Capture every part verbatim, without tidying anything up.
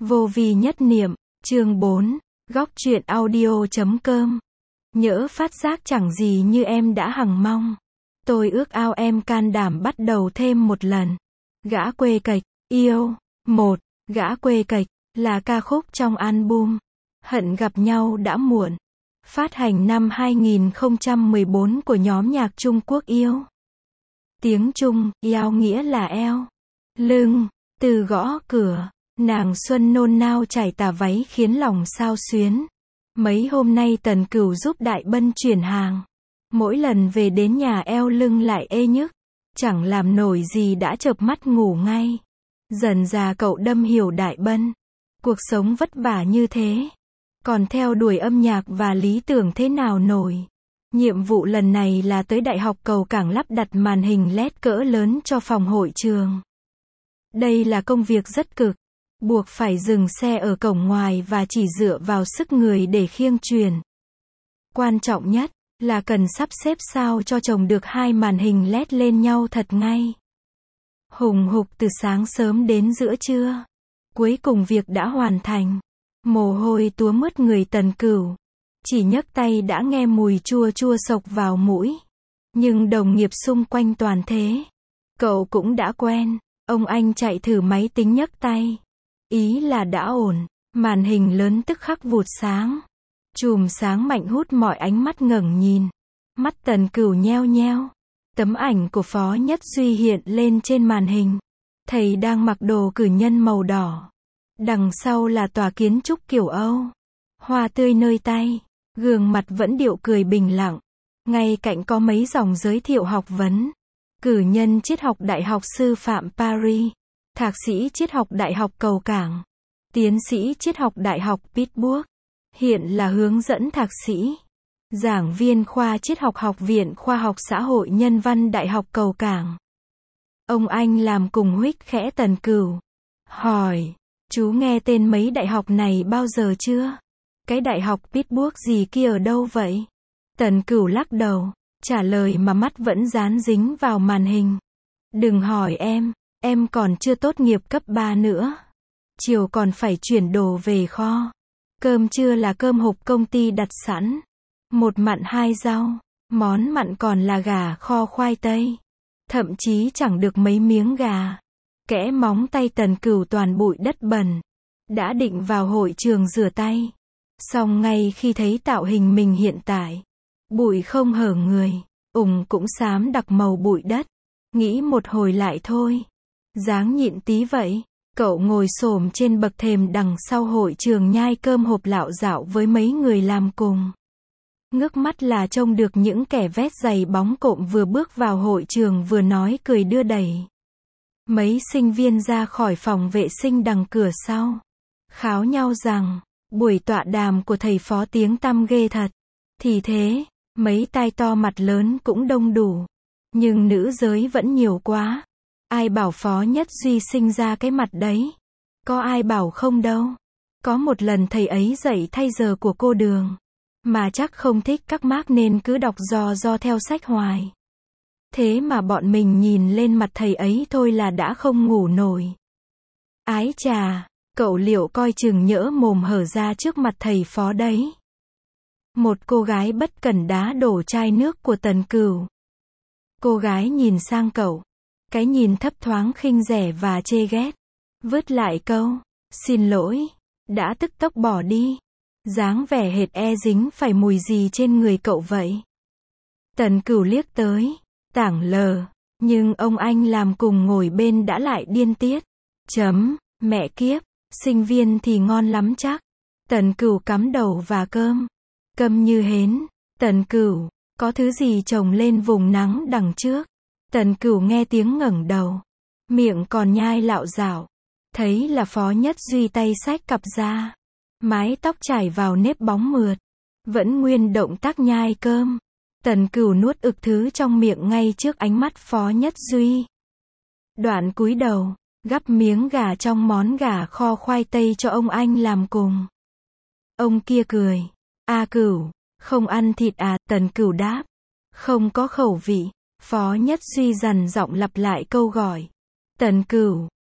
Vô vi nhất niệm, chương bốn, góc truyện audio.com. Nhỡ phát giác chẳng gì như em đã hằng mong. Tôi ước ao em can đảm bắt đầu thêm một lần. Gã quê kệch, yêu. Một, Gã quê kệch, là ca khúc trong album Hận gặp nhau đã muộn. Phát hành năm hai nghìn không trăm mười bốn của nhóm nhạc Trung Quốc yêu. Tiếng Trung, eo nghĩa là eo. Lưng, từ gõ cửa. Nàng xuân nôn nao trải tà váy khiến lòng sao xuyến. Mấy hôm nay Tần Cửu giúp Đại Bân chuyển hàng. Mỗi lần về đến nhà eo lưng lại ê nhức. Chẳng làm nổi gì đã chợp mắt ngủ ngay. Dần già cậu đâm hiểu Đại Bân. Cuộc sống vất vả như thế. Còn theo đuổi âm nhạc và lý tưởng thế nào nổi. Nhiệm vụ lần này là tới Đại học Cầu Cảng lắp đặt màn hình led cỡ lớn cho phòng hội trường. Đây là công việc rất cực. Buộc phải dừng xe ở cổng ngoài và chỉ dựa vào sức người để khiêng truyền. Quan trọng nhất là cần sắp xếp sao cho chồng được hai màn hình led lên nhau thật ngay. Hùng hục từ sáng sớm đến giữa trưa. Cuối cùng việc đã hoàn thành. Mồ hôi túa mướt người Tần Cửu. Chỉ nhấc tay đã nghe mùi chua chua sộc vào mũi. Nhưng đồng nghiệp xung quanh toàn thế. Cậu cũng đã quen. Ông anh chạy thử máy tính nhấc tay. Ý là đã ổn. Màn hình lớn tức khắc vụt sáng. Chùm sáng mạnh hút mọi ánh mắt ngẩng nhìn. Mắt Tần Cửu nheo nheo. Tấm ảnh của Phó Nhất Duy hiện lên trên màn hình. Thầy đang mặc đồ cử nhân màu đỏ. Đằng sau là tòa kiến trúc kiểu Âu. Hoa tươi nơi tay. Gương mặt vẫn điệu cười bình lặng. Ngay cạnh có mấy dòng giới thiệu học vấn. Cử nhân triết học Đại học Sư phạm Paris. Thạc sĩ triết học Đại học Cầu Cảng. Tiến sĩ triết học Đại học Pittsburgh. Hiện là hướng dẫn thạc sĩ. Giảng viên khoa triết học Học viện Khoa học Xã hội Nhân văn Đại học Cầu Cảng. Ông anh làm cùng huých khẽ Tần Cửu. Hỏi, chú nghe tên mấy đại học này bao giờ chưa? Cái đại học Pittsburgh gì kia ở đâu vậy? Tần Cửu lắc đầu, trả lời mà mắt vẫn dán dính vào màn hình. Đừng hỏi em, em còn chưa tốt nghiệp cấp ba nữa. Chiều còn phải chuyển đồ về kho. Cơm trưa là cơm hộp công ty đặt sẵn. Một mặn hai rau, món mặn còn là gà kho khoai tây. Thậm chí chẳng được mấy miếng gà. Kẽ móng tay Tần Cửu toàn bụi đất bẩn. Đã định vào hội trường rửa tay. Xong ngay khi thấy tạo hình mình hiện tại. Bụi không hở người, ủng cũng xám đặc màu bụi đất. Nghĩ một hồi lại thôi. Dáng nhịn tí vậy. Cậu ngồi xổm trên bậc thềm đằng sau hội trường nhai cơm hộp lạo dạo với mấy người làm cùng. Ngước mắt là trông được những kẻ vét giày bóng cộm vừa bước vào hội trường vừa nói cười đưa đẩy. Mấy sinh viên ra khỏi phòng vệ sinh đằng cửa sau. Kháo nhau rằng, buổi tọa đàm của thầy Phó tiếng tăm ghê thật. Thì thế, mấy tai to mặt lớn cũng đông đủ. Nhưng nữ giới vẫn nhiều quá. Ai bảo Phó Nhất Duy sinh ra cái mặt đấy? Có ai bảo không đâu. Có một lần thầy ấy dạy thay giờ của cô Đường. Mà chắc không thích các mác nên cứ đọc do do theo sách hoài. Thế mà bọn mình nhìn lên mặt thầy ấy thôi là đã không ngủ nổi. Ái chà, cậu liệu coi chừng nhỡ mồm hở ra trước mặt thầy Phó đấy. Một cô gái bất cẩn đá đổ chai nước của Tần Cửu. Cô gái nhìn sang cậu. Cái nhìn thấp thoáng khinh rẻ và chê ghét. Vứt lại câu, xin lỗi, đã tức tốc bỏ đi. Dáng vẻ hệt e dính phải mùi gì trên người cậu vậy? Tần Cửu liếc tới, tảng lờ, nhưng ông anh làm cùng ngồi bên đã lại điên tiết. Chấm, mẹ kiếp, sinh viên thì ngon lắm chắc. Tần Cửu cắm đầu và cơm. Câm như hến. Tần Cửu, có thứ gì trồng lên vùng nắng đằng trước? Tần Cửu nghe tiếng ngẩng đầu. Miệng còn nhai lạo dạo. Thấy là Phó Nhất Duy tay xách cặp ra. Mái tóc trải vào nếp bóng mượt. Vẫn nguyên động tác nhai cơm. Tần Cửu nuốt ực thứ trong miệng ngay trước ánh mắt Phó Nhất Duy. Đoạn cúi đầu, gắp miếng gà trong món gà kho khoai tây cho ông anh làm cùng. Ông kia cười. A Cửu, không ăn thịt à? Tần Cửu đáp. Không có khẩu vị. Phó Nhất Duy dằn giọng lặp lại câu gọi. Tần Cửu,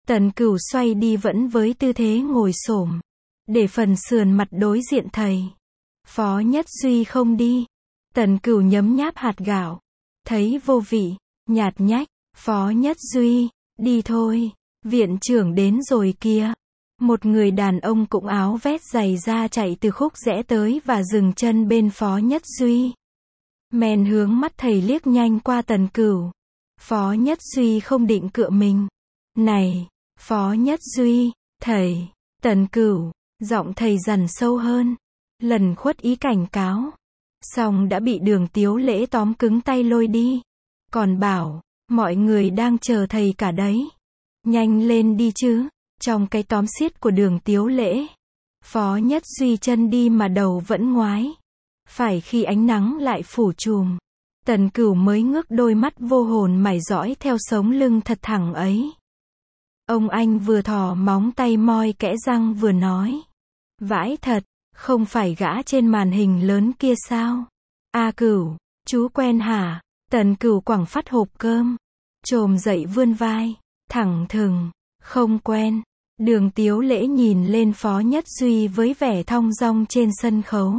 Tần Cửu xoay đi vẫn với tư thế ngồi xổm, để phần sườn mặt đối diện thầy. Phó Nhất Duy không đi. Tần Cửu nhấm nháp hạt gạo, thấy vô vị, nhạt nhách, Phó Nhất Duy, đi thôi, viện trưởng đến rồi kìa. Một người đàn ông cũng áo vét giày da chạy từ khúc rẽ tới và dừng chân bên Phó Nhất Duy. Men hướng mắt thầy liếc nhanh qua Tần Cửu. Phó Nhất Duy không định cựa mình. Này, Phó Nhất Duy, thầy, Tần Cửu, giọng thầy dằn sâu hơn. Lần khuất ý cảnh cáo. Xong đã bị Đường Tiếu Lễ tóm cứng tay lôi đi. Còn bảo, mọi người đang chờ thầy cả đấy. Nhanh lên đi chứ. Trong cái tóm xiết của Đường Tiếu Lễ, Phó Nhất Duy chân đi mà đầu vẫn ngoái. Phải khi ánh nắng lại phủ trùm, Tần Cửu mới ngước đôi mắt vô hồn mải dõi theo sống lưng thật thẳng ấy. Ông anh vừa thò móng tay moi kẽ răng vừa nói. Vãi thật, không phải gã trên màn hình lớn kia sao? A Cửu, chú quen hả? Tần Cửu quẳng phát hộp cơm, chồm dậy vươn vai, thẳng thừng, không quen. Đường Tiếu Lễ nhìn lên Phó Nhất Duy với vẻ thong dong trên sân khấu.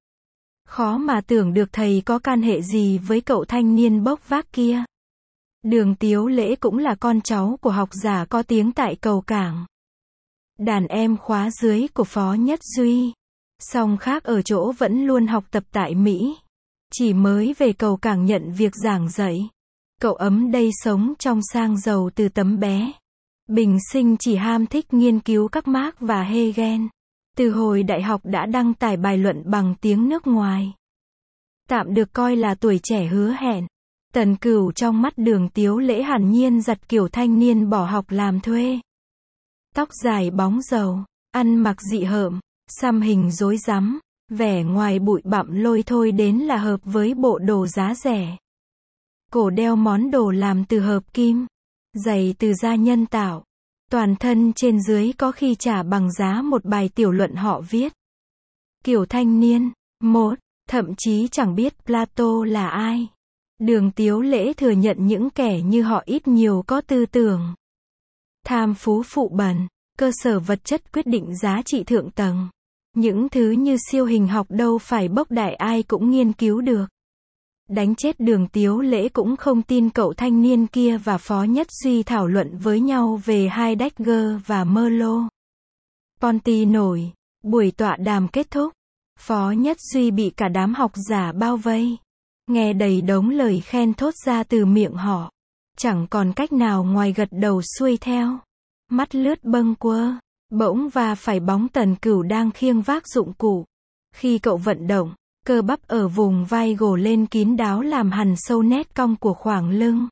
Khó mà tưởng được thầy có can hệ gì với cậu thanh niên bốc vác kia. Đường Tiếu Lễ cũng là con cháu của học giả có tiếng tại cầu cảng. Đàn em khóa dưới của Phó Nhất Duy. Song khác ở chỗ vẫn luôn học tập tại Mỹ. Chỉ mới về cầu cảng nhận việc giảng dạy. Cậu ấm đây sống trong sang giàu từ tấm bé. Bình sinh chỉ ham thích nghiên cứu các Marx và Hegel. Từ hồi đại học đã đăng tải bài luận bằng tiếng nước ngoài. Tạm được coi là tuổi trẻ hứa hẹn. Tần Cửu trong mắt Đường Tiếu Lễ hẳn nhiên giật kiểu thanh niên bỏ học làm thuê. Tóc dài bóng dầu, ăn mặc dị hợm, xăm hình rối rắm, vẻ ngoài bụi bặm lôi thôi đến là hợp với bộ đồ giá rẻ. Cổ đeo món đồ làm từ hợp kim, giày từ da nhân tạo. Toàn thân trên dưới có khi trả bằng giá một bài tiểu luận họ viết. Kiểu thanh niên, một, thậm chí chẳng biết Plato là ai. Đường Tiếu Lễ thừa nhận những kẻ như họ ít nhiều có tư tưởng tham phú phụ bẩn, cơ sở vật chất quyết định giá trị thượng tầng. Những thứ như siêu hình học đâu phải bốc đại ai cũng nghiên cứu được. Đánh chết Đường Tiếu Lễ cũng không tin cậu thanh niên kia và Phó Nhất Duy thảo luận với nhau về Heidegger và Merleau. Ponty nổi, buổi tọa đàm kết thúc. Phó Nhất Duy bị cả đám học giả bao vây. Nghe đầy đống lời khen thốt ra từ miệng họ. Chẳng còn cách nào ngoài gật đầu xuôi theo. Mắt lướt bâng quơ, bỗng và phải bóng Tần Cửu đang khiêng vác dụng cụ. Khi cậu vận động, cơ bắp ở vùng vai gồ lên kín đáo làm hằn sâu nét cong của khoảng lưng.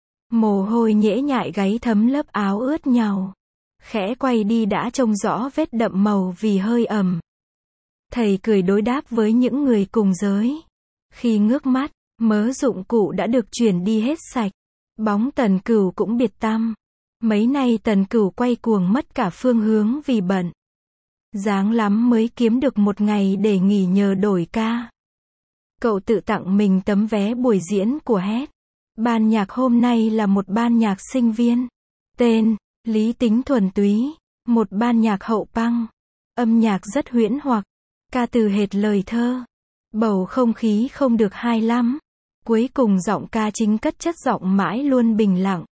Mồ hôi nhễ nhại gáy thấm lớp áo ướt nhàu. Khẽ quay đi đã trông rõ vết đậm màu vì hơi ẩm. Thầy cười đối đáp với những người cùng giới. Khi ngước mắt, mớ dụng cụ đã được chuyển đi hết sạch. Bóng Tần Cửu cũng biệt tăm. Mấy nay Tần Cửu quay cuồng mất cả phương hướng vì bận. Dáng lắm mới kiếm được một ngày để nghỉ nhờ đổi ca. Cậu tự tặng mình tấm vé buổi diễn của hát. Ban nhạc hôm nay là một ban nhạc sinh viên. Tên, lý tính thuần túy. Một ban nhạc hậu punk. Âm nhạc rất huyễn hoặc. Ca từ hệt lời thơ. Bầu không khí không được hay lắm. Cuối cùng giọng ca chính cất chất giọng mãi luôn bình lặng.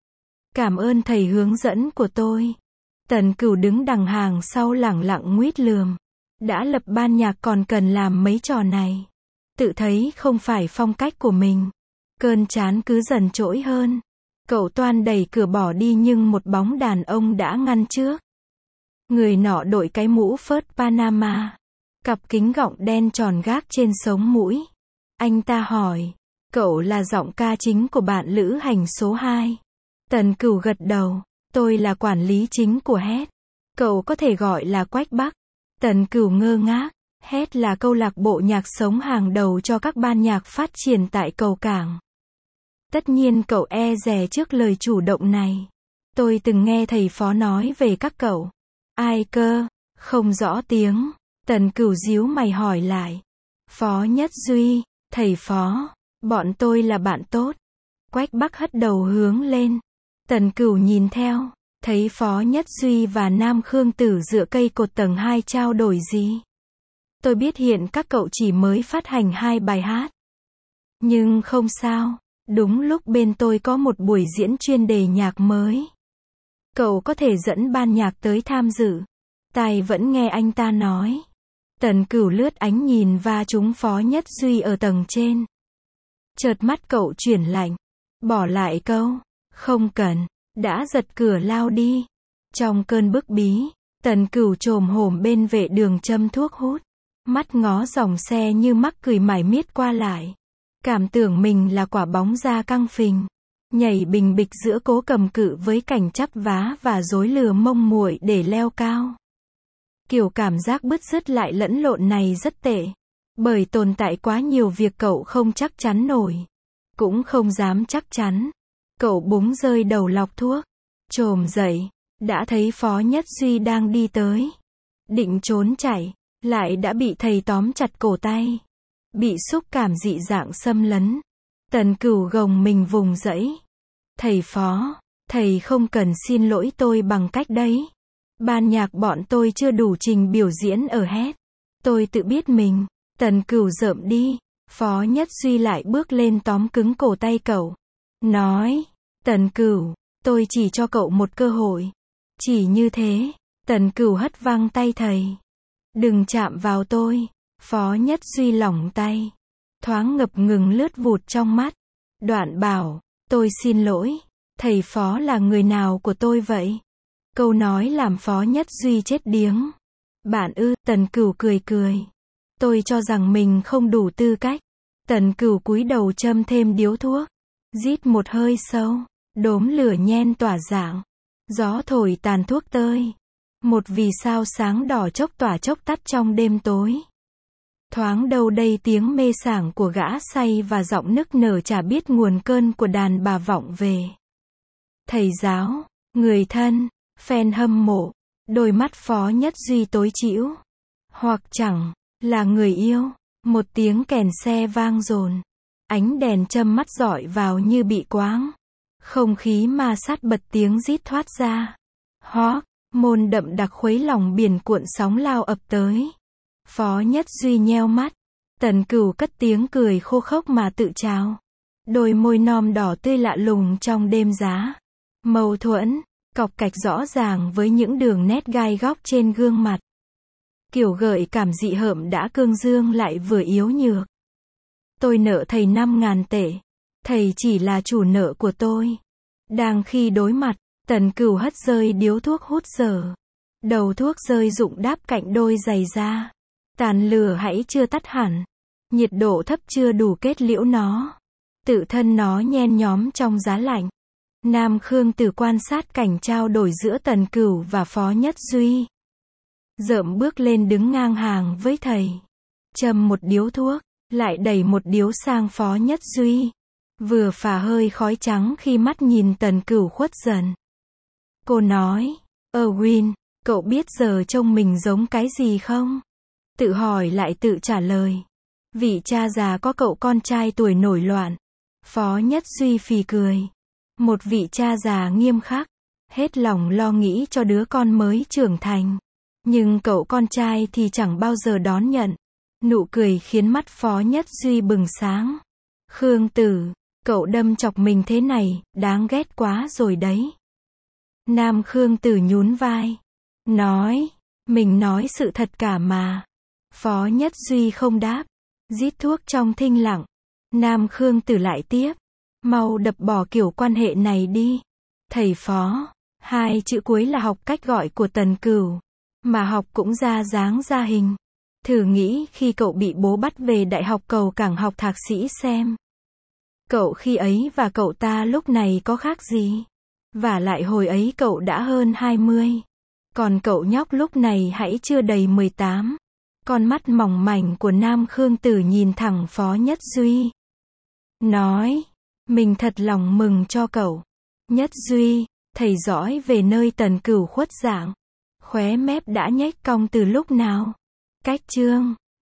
Cảm ơn thầy hướng dẫn của tôi. Tần Cửu đứng đằng hàng sau lẳng lặng nguýt lườm. Đã lập ban nhạc còn cần làm mấy trò này. Tự thấy không phải phong cách của mình. Cơn chán cứ dần trỗi hơn. Cậu toan đẩy cửa bỏ đi nhưng một bóng đàn ông đã ngăn trước. Người nọ đội cái mũ phớt Panama. Cặp kính gọng đen tròn gác trên sống mũi. Anh ta hỏi, cậu là giọng ca chính của bạn lữ hành số hai. Tần Cửu gật đầu, tôi là quản lý chính của hát. Cậu có thể gọi là Quách Bắc. Tần Cửu ngơ ngác, hát là câu lạc bộ nhạc sống hàng đầu cho các ban nhạc phát triển tại cầu cảng. Tất nhiên cậu e dè trước lời chủ động này. Tôi từng nghe thầy Phó nói về các cậu. Ai cơ? Không rõ tiếng. Tần Cửu díu mày hỏi lại. Phó Nhất Duy, thầy Phó, bọn tôi là bạn tốt. Quách Bắc hất đầu hướng lên. Tần Cửu nhìn theo, Thấy Phó Nhất Duy và Nam Khương Tử dựa cây cột tầng hai trao đổi gì. Tôi biết hiện các cậu chỉ mới phát hành hai bài hát. Nhưng không sao, đúng lúc bên tôi có một buổi diễn chuyên đề nhạc mới. Cậu có thể dẫn ban nhạc tới tham dự. Tai vẫn nghe anh ta nói. Tần Cửu lướt ánh nhìn va trúng Phó Nhất Duy ở tầng trên. Chợt mắt cậu chuyển lạnh. Bỏ lại câu, không cần, đã giật cửa lao đi. Trong cơn bức bí, Tần Cửu chồm hổm bên vệ đường châm thuốc hút. Mắt ngó dòng xe như mắc cười mải miết qua lại. Cảm tưởng mình là quả bóng da căng phình. Nhảy bình bịch giữa cố cầm cự với cảnh chắp vá và dối lừa mông muội để leo cao. Kiểu cảm giác bứt rứt lại lẫn lộn này rất tệ. Bởi tồn tại quá nhiều việc cậu không chắc chắn nổi. Cũng không dám chắc chắn. Cậu búng rơi đầu lọc thuốc. Chồm dậy. Đã thấy Phó Nhất Duy đang đi tới. Định trốn chạy. Lại đã bị thầy tóm chặt cổ tay. Bị xúc cảm dị dạng xâm lấn. Tần Cửu gồng mình vùng dẫy. Thầy Phó, thầy không cần xin lỗi tôi bằng cách đấy. Ban nhạc bọn tôi chưa đủ trình biểu diễn ở hết. Tôi tự biết mình. Tần Cửu rợm đi. Phó Nhất Duy lại bước lên tóm cứng cổ tay cậu. Nói, Tần Cửu, tôi chỉ cho cậu một cơ hội. Chỉ như thế. Tần Cửu hất văng tay thầy. Đừng chạm vào tôi. Phó Nhất Duy lỏng tay. Thoáng ngập ngừng lướt vụt trong mắt. Đoạn bảo, tôi xin lỗi. Thầy Phó là người nào của tôi vậy? Câu nói làm Phó Nhất Duy chết điếng. Bạn ư? Tần Cửu cười cười. Tôi cho rằng mình không đủ tư cách. Tần Cửu cúi đầu châm thêm điếu thuốc. Rít một hơi sâu. Đốm lửa nhen tỏa dạng. Gió thổi tàn thuốc tơi. Một vì sao sáng đỏ chốc tỏa chốc tắt trong đêm tối. Thoáng đâu đây tiếng mê sảng của gã say và giọng nức nở chả biết nguồn cơn của đàn bà vọng về. Thầy giáo, người thân, fan hâm mộ, đôi mắt Phó Nhất Duy tối trĩu. Hoặc chẳng, là người yêu. Một tiếng kèn xe vang dồn. Ánh đèn châm mắt rọi vào như bị quáng. Không khí ma sát bật tiếng rít thoát ra. Hoác, môn đậm đặc khuấy lòng biển cuộn sóng lao ập tới. Phó Nhất Duy nheo mắt. Tần Cửu cất tiếng cười khô khốc mà tự trào. Đôi môi non đỏ tươi lạ lùng trong đêm giá. Mâu thuẫn, cọc cạch rõ ràng với những đường nét gai góc trên gương mặt. Kiểu gợi cảm dị hợm đã cương dương lại vừa yếu nhược. Tôi nợ thầy năm ngàn tệ. Thầy chỉ là chủ nợ của tôi. Đang khi đối mặt, Tần Cửu hất rơi điếu thuốc hút dở. Đầu thuốc rơi rụng đáp cạnh đôi giày da. Tàn lửa hãy chưa tắt hẳn. Nhiệt độ thấp chưa đủ kết liễu nó. Tự thân nó nhen nhóm trong giá lạnh. Nam Khương Tử quan sát cảnh trao đổi giữa Tần Cửu và Phó Nhất Duy. Rợm bước lên đứng ngang hàng với thầy. Châm một điếu thuốc, lại đẩy một điếu sang Phó Nhất Duy. Vừa phả hơi khói trắng khi mắt nhìn Tần Cửu khuất dần. Cô nói, Erwin, cậu biết giờ trông mình giống cái gì không? Tự hỏi lại tự trả lời. Vị cha già có cậu con trai tuổi nổi loạn. Phó Nhất Duy phì cười. Một vị cha già nghiêm khắc. Hết lòng lo nghĩ cho đứa con mới trưởng thành. Nhưng cậu con trai thì chẳng bao giờ đón nhận. Nụ cười khiến mắt Phó Nhất Duy bừng sáng. Khương Tử, cậu đâm chọc mình thế này, đáng ghét quá rồi đấy. Nam Khương Tử nhún vai. Nói, mình nói sự thật cả mà. Phó Nhất Duy không đáp. Rít thuốc trong thinh lặng. Nam Khương Tử lại tiếp. Mau đập bỏ kiểu quan hệ này đi. Thầy Phó. Hai chữ cuối là học cách gọi của Tần Cửu. Mà học cũng ra dáng ra hình. Thử nghĩ khi cậu bị bố bắt về đại học cầu cảng học thạc sĩ xem. Cậu khi ấy và cậu ta lúc này có khác gì? Và lại hồi ấy cậu đã hơn hai mươi. Còn cậu nhóc lúc này hãy chưa đầy mười tám. Con mắt mỏng mảnh của Nam Khương Tử nhìn thẳng Phó Nhất Duy. Nói, mình thật lòng mừng cho cậu. Nhất Duy, thầy dõi về nơi Tần Cửu khuất dạng. Khóe mép đã nhếch cong từ lúc nào? Cách chương